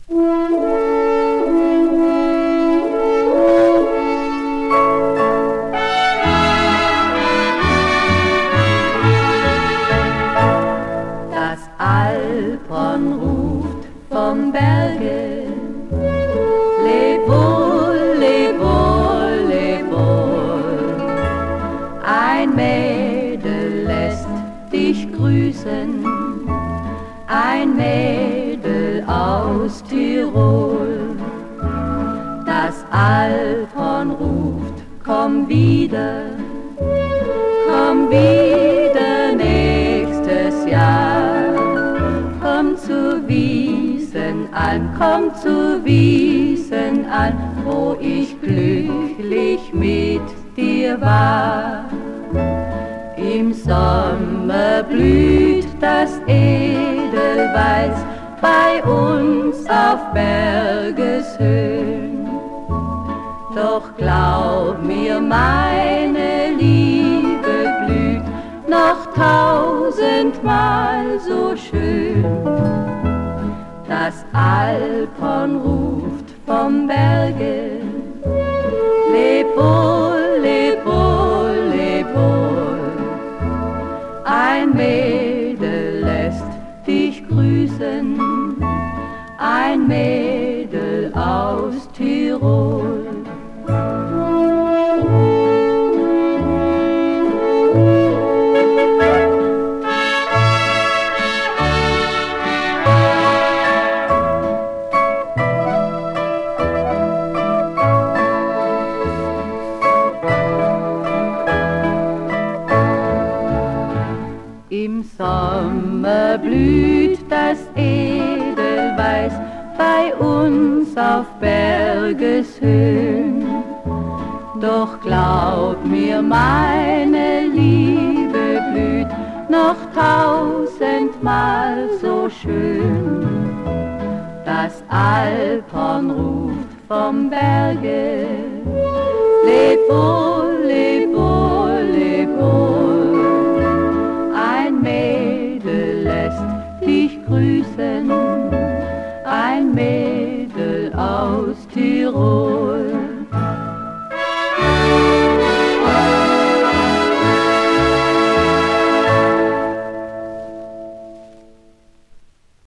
Das Alphorn ruft vom Berge, leb wohl, leb wohl, leb wohl. Ein Mädel lässt dich grüßen, ein Mädel aus Tirol. Das Alphorn ruft, komm wieder nächstes Jahr. Komm zu Wiesenalm, komm zu Wiesenalm, wo ich glücklich mit dir war. Im Sommer blüht das Edelweiß bei uns auf Bergeshöhen. Doch glaub mir, meine Liebe blüht noch tausendmal so schön. Das Alphorn ruft vom Berge, leb wohl, leb wohl, leb wohl. Ein Mädel lässt dich grüßen, ein Mädel aus Tirol. Im Sommer blüht das Edelweiß bei uns auf Bergeshöhen. Doch glaub mir, meine Liebe blüht noch tausendmal so schön. Das Alphorn ruft vom Berge, leb wohl, leb wohl, leb wohl. Ein Mädel lässt dich grüßen, ein Mädel aus Tirol.